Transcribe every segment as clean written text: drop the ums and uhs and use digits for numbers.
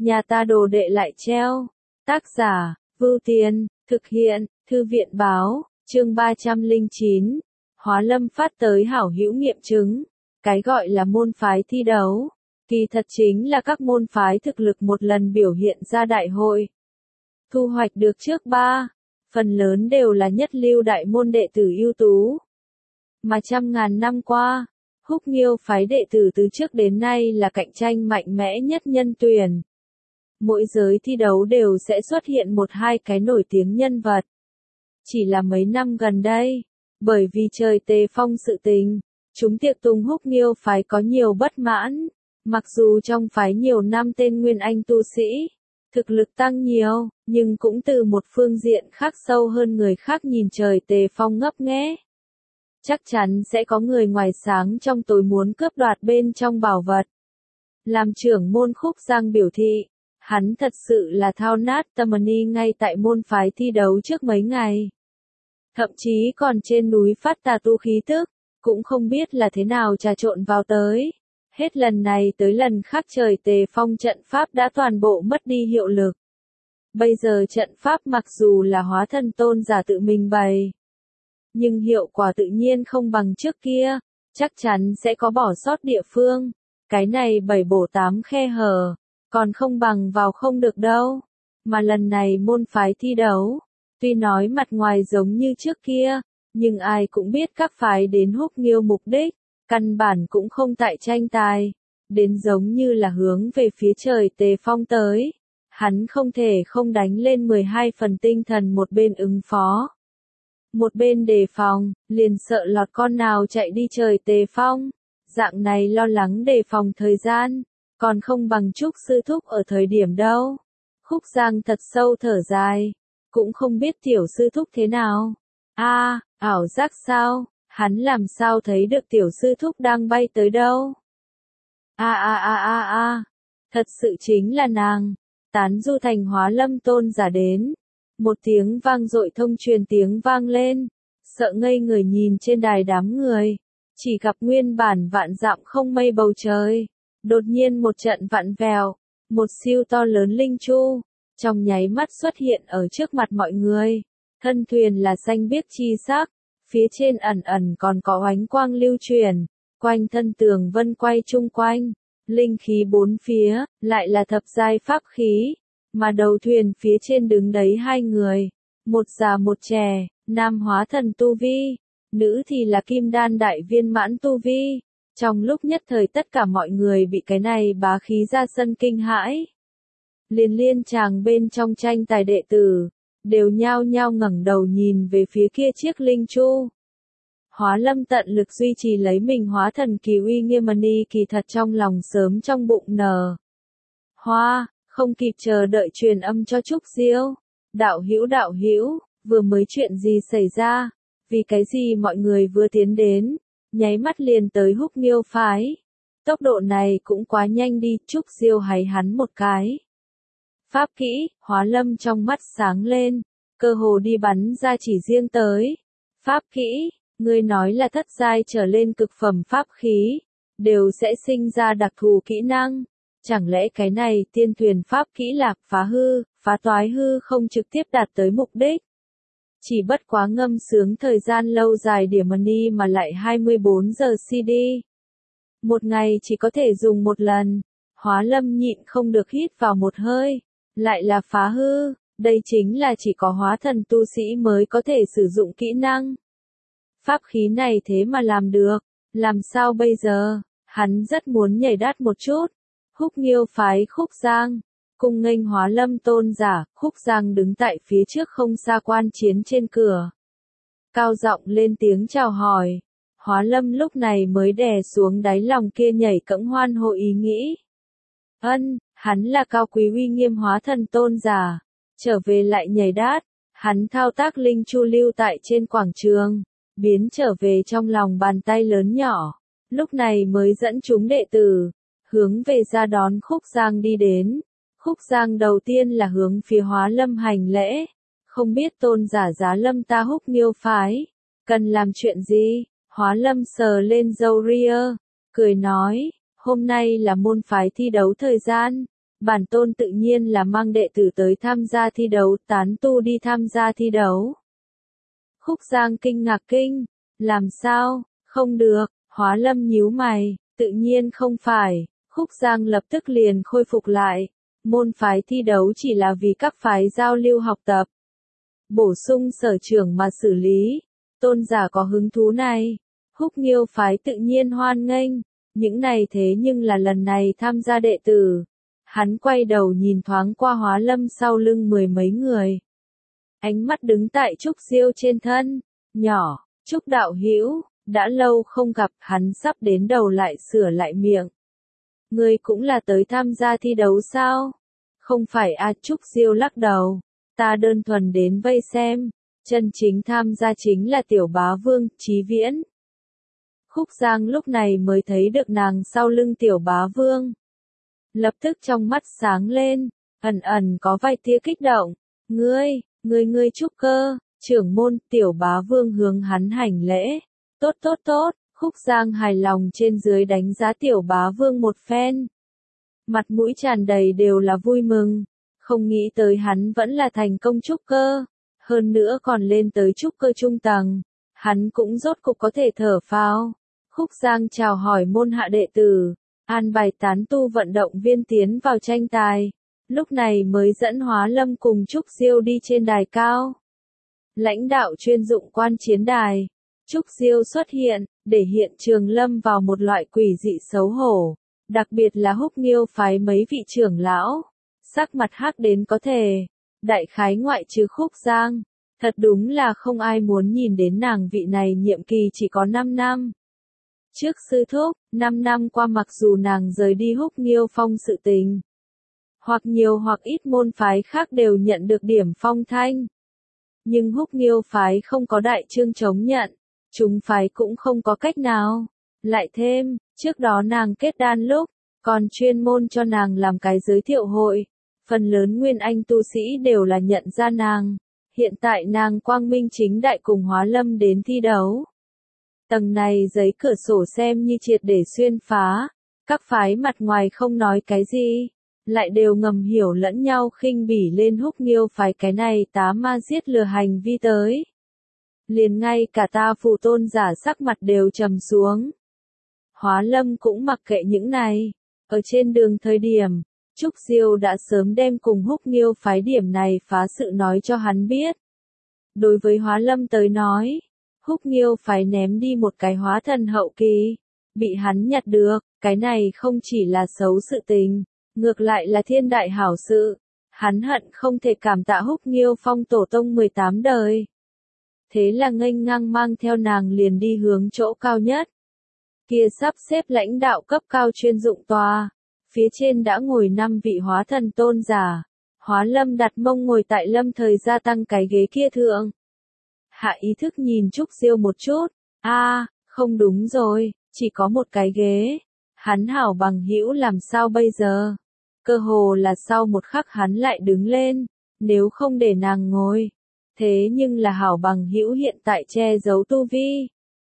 nhà ta đồ đệ lại treo. Tác giả, Vưu Tiên, thực hiện, Thư viện báo, chương 309. Hóa Lâm phát tới hảo hữu nghiệm chứng. Cái gọi là môn phái thi đấu, kỳ thật chính là các môn phái thực lực một lần biểu hiện ra đại hội. Thu hoạch được trước ba, phần lớn đều là nhất lưu đại môn đệ tử ưu tú. Mà trăm ngàn năm qua, Húc Nghiêu phái đệ tử từ trước đến nay là cạnh tranh mạnh mẽ nhất nhân tuyển. Mỗi giới thi đấu đều sẽ xuất hiện một hai cái nổi tiếng nhân vật. Chỉ là mấy năm gần đây, bởi vì trời Tề Phong sự tình, chúng tiệc tùng Húc Nghiêu phái có nhiều bất mãn. Mặc dù trong phái nhiều năm tên nguyên anh tu sĩ, thực lực tăng nhiều, nhưng cũng từ một phương diện khác sâu hơn người khác nhìn trời Tề Phong ngấp nghé. Chắc chắn sẽ có người ngoài sáng trong tối muốn cướp đoạt bên trong bảo vật. Làm trưởng môn Khúc Giang biểu thị, hắn thật sự là thao nát Tammany ngay tại môn phái thi đấu trước mấy ngày. Thậm chí còn trên núi phát tà tu khí tức, cũng không biết là thế nào trà trộn vào tới. Hết lần này tới lần khác trời Tề Phong trận pháp đã toàn bộ mất đi hiệu lực. Bây giờ trận pháp mặc dù là hóa thân tôn giả tự mình bày, nhưng hiệu quả tự nhiên không bằng trước kia, chắc chắn sẽ có bỏ sót địa phương. Cái này 7 bổ 8 khe hở, còn không bằng vào không được đâu. Mà lần này môn phái thi đấu, tuy nói mặt ngoài giống như trước kia, nhưng ai cũng biết các phái đến Húc Nghiêu mục đích, căn bản cũng không tại tranh tài, đến giống như là hướng về phía trời Tề Phong tới. Hắn không thể không đánh lên 12 phần tinh thần, một bên ứng phó, một bên đề phòng, liền sợ lọt con nào chạy đi trời Tề Phong. Dạng này lo lắng đề phòng thời gian, còn không bằng Trúc sư thúc ở thời điểm đâu. Khúc Giang thật sâu thở dài, cũng không biết tiểu sư thúc thế nào. Ảo giác sao, hắn làm sao thấy được tiểu sư thúc đang bay tới đâu. Thật sự chính là nàng. Tán du thành Hóa Lâm tôn giả đến. Một tiếng vang dội thông truyền tiếng vang lên, sợ ngây người nhìn trên đài đám người. Chỉ gặp nguyên bản vạn dặm không mây bầu trời, đột nhiên một trận vặn vẹo, một siêu to lớn linh chu, trong nháy mắt xuất hiện ở trước mặt mọi người. Thân thuyền là xanh biếc chi sắc, phía trên ẩn ẩn còn có ánh quang lưu truyền, quanh thân tường vân quay chung quanh, linh khí bốn phía, lại là thập giai pháp khí, mà đầu thuyền phía trên đứng đấy hai người, một già một trẻ, nam hóa thần tu vi, nữ thì là kim đan đại viên mãn tu vi. Trong lúc nhất thời tất cả mọi người bị cái này bá khí ra sân kinh hãi. Liên chàng bên trong tranh tài đệ tử, đều nhao nhao ngẩng đầu nhìn về phía kia chiếc linh chu. Hóa Lâm tận lực duy trì lấy mình hóa thần kỳ uy nghiêm mani, kỳ thật trong lòng sớm trong bụng nở hoa, không kịp chờ đợi truyền âm cho Trúc Diêu. Đạo hữu, vừa mới chuyện gì xảy ra? Vì cái gì mọi người vừa tiến đến, nháy mắt liền tới Húc Nghiêu phái? Tốc độ này cũng quá nhanh đi. Trúc Diêu háy hắn một cái. Pháp kỹ, Hóa Lâm trong mắt sáng lên, cơ hồ đi bắn ra chỉ riêng tới. Pháp kỹ, ngươi nói là thất giai trở lên cực phẩm pháp khí, đều sẽ sinh ra đặc thù kỹ năng. Chẳng lẽ cái này tiên thuyền pháp kỹ lạc phá hư, phá toái hư không trực tiếp đạt tới mục đích? Chỉ bất quá ngâm sướng thời gian lâu dài điểm money mà lại 24 giờ CD. Một ngày chỉ có thể dùng một lần. Hóa Lâm nhịn không được hít vào một hơi. Lại là phá hư, đây chính là chỉ có hóa thần tu sĩ mới có thể sử dụng kỹ năng. Pháp khí này thế mà làm được, làm sao bây giờ? Hắn rất muốn nhảy đát một chút. Húc Nghiêu phái Khúc Giang, cung nghênh Hóa Lâm tôn giả. Khúc Giang đứng tại phía trước không xa quan chiến trên cửa, cao giọng lên tiếng chào hỏi. Hóa Lâm lúc này mới đè xuống đáy lòng kia nhảy cẫng hoan hô ý nghĩ. Hắn là cao quý uy nghiêm hóa thần tôn giả, trở về lại nhảy đát. Hắn thao tác linh chu lưu tại trên quảng trường, biến trở về trong lòng bàn tay lớn nhỏ, lúc này mới dẫn chúng đệ tử hướng về ra đón Khúc Giang đi đến. Khúc Giang đầu tiên là hướng phía Hóa Lâm hành lễ, không biết tôn giả giá lâm ta Húc Nghiêu phái, cần làm chuyện gì? Hóa Lâm sờ lên râu ria, cười nói, hôm nay là môn phái thi đấu thời gian, Bản tôn tự nhiên là mang đệ tử tới tham gia thi đấu, tán tu đi tham gia thi đấu. Khúc Giang kinh ngạc kinh, làm sao, không được, Hóa Lâm nhíu mày, tự nhiên không phải, Khúc Giang lập tức liền khôi phục lại, môn phái thi đấu chỉ là vì các phái giao lưu học tập. Bổ sung sở trưởng mà xử lý, tôn giả có hứng thú này, Húc Nghiêu phái tự nhiên hoan nghênh, những này thế nhưng là lần này tham gia đệ tử. Hắn quay đầu nhìn thoáng qua Hóa Lâm sau lưng mười mấy người. Ánh mắt đứng tại Trúc Diêu trên thân, nhỏ, Trúc đạo hữu, đã lâu không gặp, hắn sắp đến đầu lại sửa lại miệng. Ngươi cũng là tới tham gia thi đấu sao? Không phải a, Trúc Diêu lắc đầu, ta đơn thuần đến vây xem, chân chính tham gia chính là tiểu bá vương, Chí Viễn. Khúc Giang lúc này mới thấy được nàng sau lưng tiểu bá vương. Lập tức trong mắt sáng lên, ẩn ẩn có vài tia kích động. Ngươi trúc cơ, trưởng môn, tiểu bá vương hướng hắn hành lễ. Tốt, Khúc Giang hài lòng trên dưới đánh giá tiểu bá vương một phen. Mặt mũi tràn đầy đều là vui mừng, không nghĩ tới hắn vẫn là thành công trúc cơ, hơn nữa còn lên tới trúc cơ trung tầng, hắn cũng rốt cục có thể thở phào. Khúc Giang chào hỏi môn hạ đệ tử, an bài tán tu vận động viên tiến vào tranh tài, lúc này mới dẫn Hóa Lâm cùng Trúc Diêu đi trên đài cao. Lãnh đạo chuyên dụng quan chiến đài, Trúc Diêu xuất hiện, để hiện trường lâm vào một loại quỷ dị xấu hổ, đặc biệt là Húc Nghiêu phái mấy vị trưởng lão, sắc mặt hắc đến có thể, đại khái ngoại trừ Khúc Giang, thật đúng là không ai muốn nhìn đến nàng vị này nhiệm kỳ chỉ có 5 năm. Trước sư thúc, 5 năm qua mặc dù nàng rời đi Húc Nghiêu Phong sự tình, hoặc nhiều hoặc ít môn phái khác đều nhận được điểm phong thanh. Nhưng Húc Nghiêu phái không có đại chương chống nhận, chúng phái cũng không có cách nào. Lại thêm, trước đó nàng kết đan lúc, còn chuyên môn cho nàng làm cái giới thiệu hội, phần lớn nguyên anh tu sĩ đều là nhận ra nàng. Hiện tại nàng quang minh chính đại cùng Hóa Lâm đến thi đấu. Tầng này giấy cửa sổ xem như triệt để xuyên phá, các phái mặt ngoài không nói cái gì, lại đều ngầm hiểu lẫn nhau khinh bỉ lên Húc Nghiêu phái cái này tá ma giết lừa hành vi tới. Liền ngay cả ta phù tôn giả sắc mặt đều trầm xuống. Hóa Lâm cũng mặc kệ những này, ở trên đường thời điểm, Trúc Diêu đã sớm đem cùng Húc Nghiêu phái điểm này phá sự nói cho hắn biết. Đối với Hóa Lâm tới nói, Húc Nghiêu phái ném đi một cái hóa thần hậu kỳ, bị hắn nhặt được, cái này không chỉ là xấu sự tình, ngược lại là thiên đại hảo sự. Hắn hận không thể cảm tạ Húc Nghiêu Phong tổ tông 18 đời. Thế là nghênh ngang mang theo nàng liền đi hướng chỗ cao nhất. Kia sắp xếp lãnh đạo cấp cao chuyên dụng tòa, phía trên đã ngồi 5 vị hóa thần tôn giả. Hóa Lâm đặt mông ngồi tại lâm thời gia tăng cái ghế kia thượng. Hạ ý thức nhìn Trúc Diêu một chút, không đúng rồi, chỉ có một cái ghế. Hắn hảo bằng hữu làm sao bây giờ? Cơ hồ là sau một khắc hắn lại đứng lên, nếu không để nàng ngồi. Thế nhưng là hảo bằng hữu hiện tại che giấu tu vi.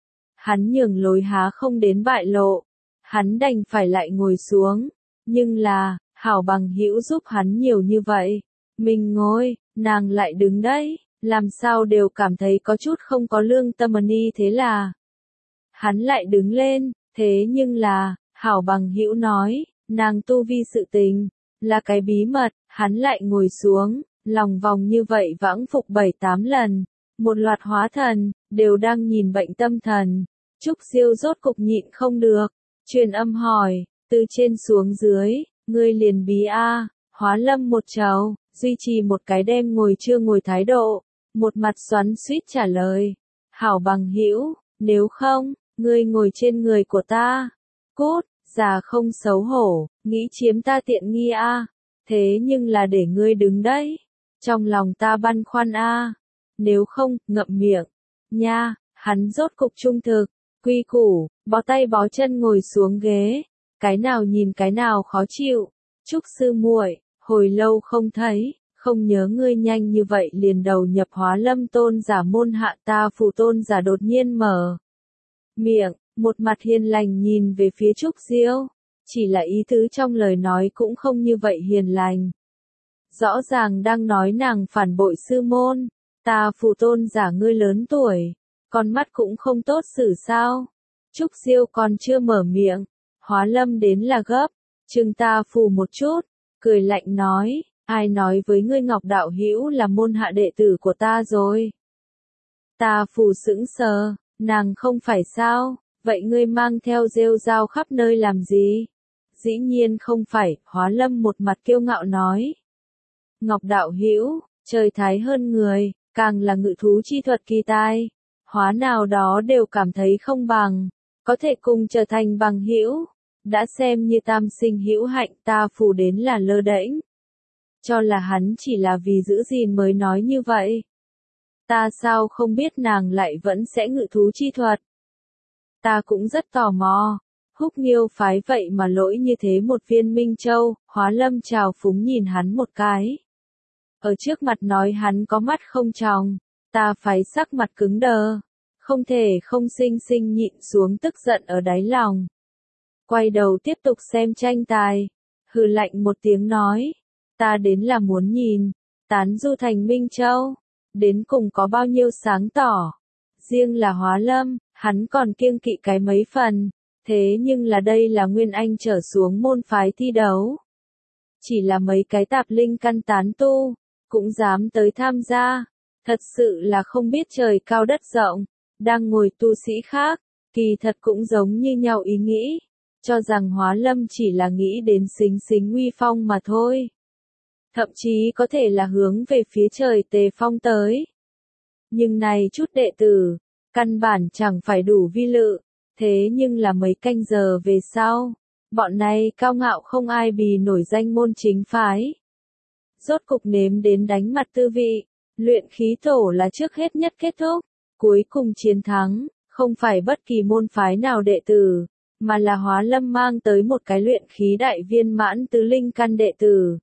Hắn nhường lối há không đến bại lộ. Hắn đành phải lại ngồi xuống. Nhưng là, hảo bằng hữu giúp hắn nhiều như vậy. Mình ngồi, nàng lại đứng đấy. Làm sao đều cảm thấy có chút không có lương tâm ni thế là. Hắn lại đứng lên, thế nhưng là, hảo bằng hữu nói, nàng tu vi sự tình, là cái bí mật, hắn lại ngồi xuống, lòng vòng như vậy vãng phục 7-8 lần, một loạt hóa thần, đều đang nhìn bệnh tâm thần. Trúc Diêu rốt cục nhịn không được, truyền âm hỏi, từ trên xuống dưới, ngươi liền bí Hóa Lâm một trầu, duy trì một cái đem ngồi chưa ngồi thái độ, một mặt xoắn xuýt trả lời, hảo bằng hữu, nếu không, ngươi ngồi trên người của ta, cút, già không xấu hổ, nghĩ chiếm ta tiện nghi thế nhưng là để ngươi đứng đấy, trong lòng ta băn khoăn nếu không, ngậm miệng, nha, hắn rốt cục trung thực, quy củ, bó tay bó chân ngồi xuống ghế, cái nào nhìn cái nào khó chịu, Trúc sư muội, hồi lâu không thấy, không nhớ ngươi nhanh như vậy liền đầu nhập Hóa Lâm tôn giả môn hạ ta phù tôn giả đột nhiên mở miệng, một mặt hiền lành nhìn về phía Trúc Diêu, chỉ là ý tứ trong lời nói cũng không như vậy hiền lành. Rõ ràng đang nói nàng phản bội sư môn, ta phù tôn giả ngươi lớn tuổi, con mắt cũng không tốt xử sao. Trúc Diêu còn chưa mở miệng, Hóa Lâm đến là gấp, chừng ta phù một chút, cười lạnh nói, ai nói với ngươi Ngọc đạo hữu là môn hạ đệ tử của ta rồi. Ta phù sững sờ, nàng không phải sao, vậy ngươi mang theo rêu rao khắp nơi làm gì? Dĩ nhiên không phải, Hóa Lâm một mặt kiêu ngạo nói. Ngọc đạo hữu, trời thái hơn người, càng là ngự thú chi thuật kỳ tai, hóa nào đó đều cảm thấy không bằng, có thể cùng trở thành bằng hữu, đã xem như tam sinh hữu hạnh, ta phù đến là lơ đễnh. Cho là hắn chỉ là vì giữ gìn mới nói như vậy. Ta sao không biết nàng lại vẫn sẽ ngự thú chi thuật. Ta cũng rất tò mò. Húc Nghiêu phái vậy mà lỗi như thế một viên Minh Châu, Hóa Lâm trào phúng nhìn hắn một cái. Ở trước mặt nói hắn có mắt không tròng, ta phái sắc mặt cứng đờ, không thể không sinh sinh nhịn xuống tức giận ở đáy lòng. Quay đầu tiếp tục xem tranh tài, hừ lạnh một tiếng nói, ta đến là muốn nhìn, tán du thành Minh Châu, đến cùng có bao nhiêu sáng tỏ. Riêng là Hóa Lâm, hắn còn kiêng kỵ cái mấy phần, thế nhưng là đây là Nguyên Anh trở xuống môn phái thi đấu. Chỉ là mấy cái tạp linh căn tán tu, cũng dám tới tham gia, thật sự là không biết trời cao đất rộng, đang ngồi tu sĩ khác, kỳ thật cũng giống như nhau ý nghĩ, cho rằng Hóa Lâm chỉ là nghĩ đến xính xính uy phong mà thôi. Thậm chí có thể là hướng về phía trời Tề Phong tới. Nhưng này chút đệ tử, căn bản chẳng phải đủ vi lự, thế nhưng là mấy canh giờ về sau, bọn này cao ngạo không ai bì nổi danh môn chính phái. Rốt cục nếm đến đánh mặt tư vị, luyện khí tổ là trước hết nhất kết thúc, cuối cùng chiến thắng, không phải bất kỳ môn phái nào đệ tử, mà là Hóa Lâm mang tới một cái luyện khí đại viên mãn tứ linh căn đệ tử.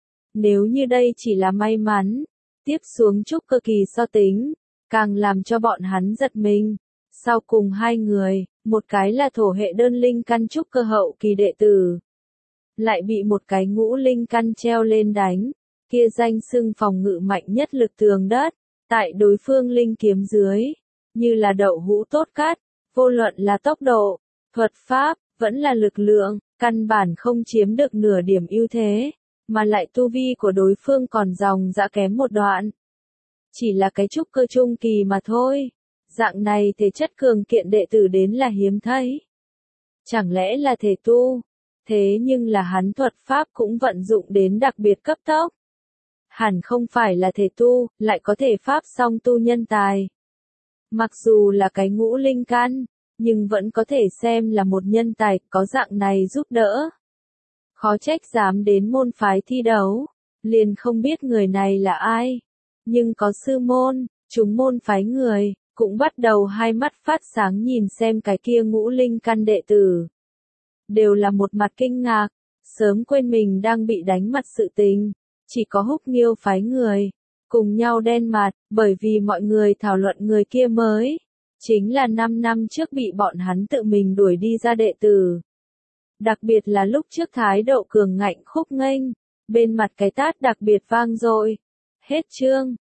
Nếu như đây chỉ là may mắn, tiếp xuống trúc cơ kỳ so tính, càng làm cho bọn hắn giật mình. Sau cùng hai người, một cái là thổ hệ đơn linh căn trúc cơ hậu kỳ đệ tử, lại bị một cái ngũ linh căn treo lên đánh, kia danh xưng phòng ngự mạnh nhất lực tường đất, tại đối phương linh kiếm dưới, như là đậu hũ tốt cát, vô luận là tốc độ, thuật pháp, vẫn là lực lượng, căn bản không chiếm được nửa điểm ưu thế, mà lại tu vi của đối phương còn dòng dã kém một đoạn. Chỉ là cái trúc cơ trung kỳ mà thôi, dạng này thể chất cường kiện đệ tử đến là hiếm thấy. Chẳng lẽ là thể tu? Thế nhưng là hắn thuật pháp cũng vận dụng đến đặc biệt cấp tốc. Hẳn không phải là thể tu, lại có thể pháp song tu nhân tài. Mặc dù là cái ngũ linh căn, nhưng vẫn có thể xem là một nhân tài có dạng này giúp đỡ. Khó trách dám đến môn phái thi đấu, liền không biết người này là ai. Nhưng có sư môn, chúng môn phái người, cũng bắt đầu hai mắt phát sáng nhìn xem cái kia ngũ linh căn đệ tử. Đều là một mặt kinh ngạc, sớm quên mình đang bị đánh mặt sự tình, chỉ có Húc Nghiêu phái người, cùng nhau đen mặt, bởi vì mọi người thảo luận người kia mới, chính là 5 năm trước bị bọn hắn tự mình đuổi đi ra đệ tử. Đặc biệt là lúc trước thái độ cường ngạnh khúc nghênh, bên mặt cái tát đặc biệt vang dội. Hết chương.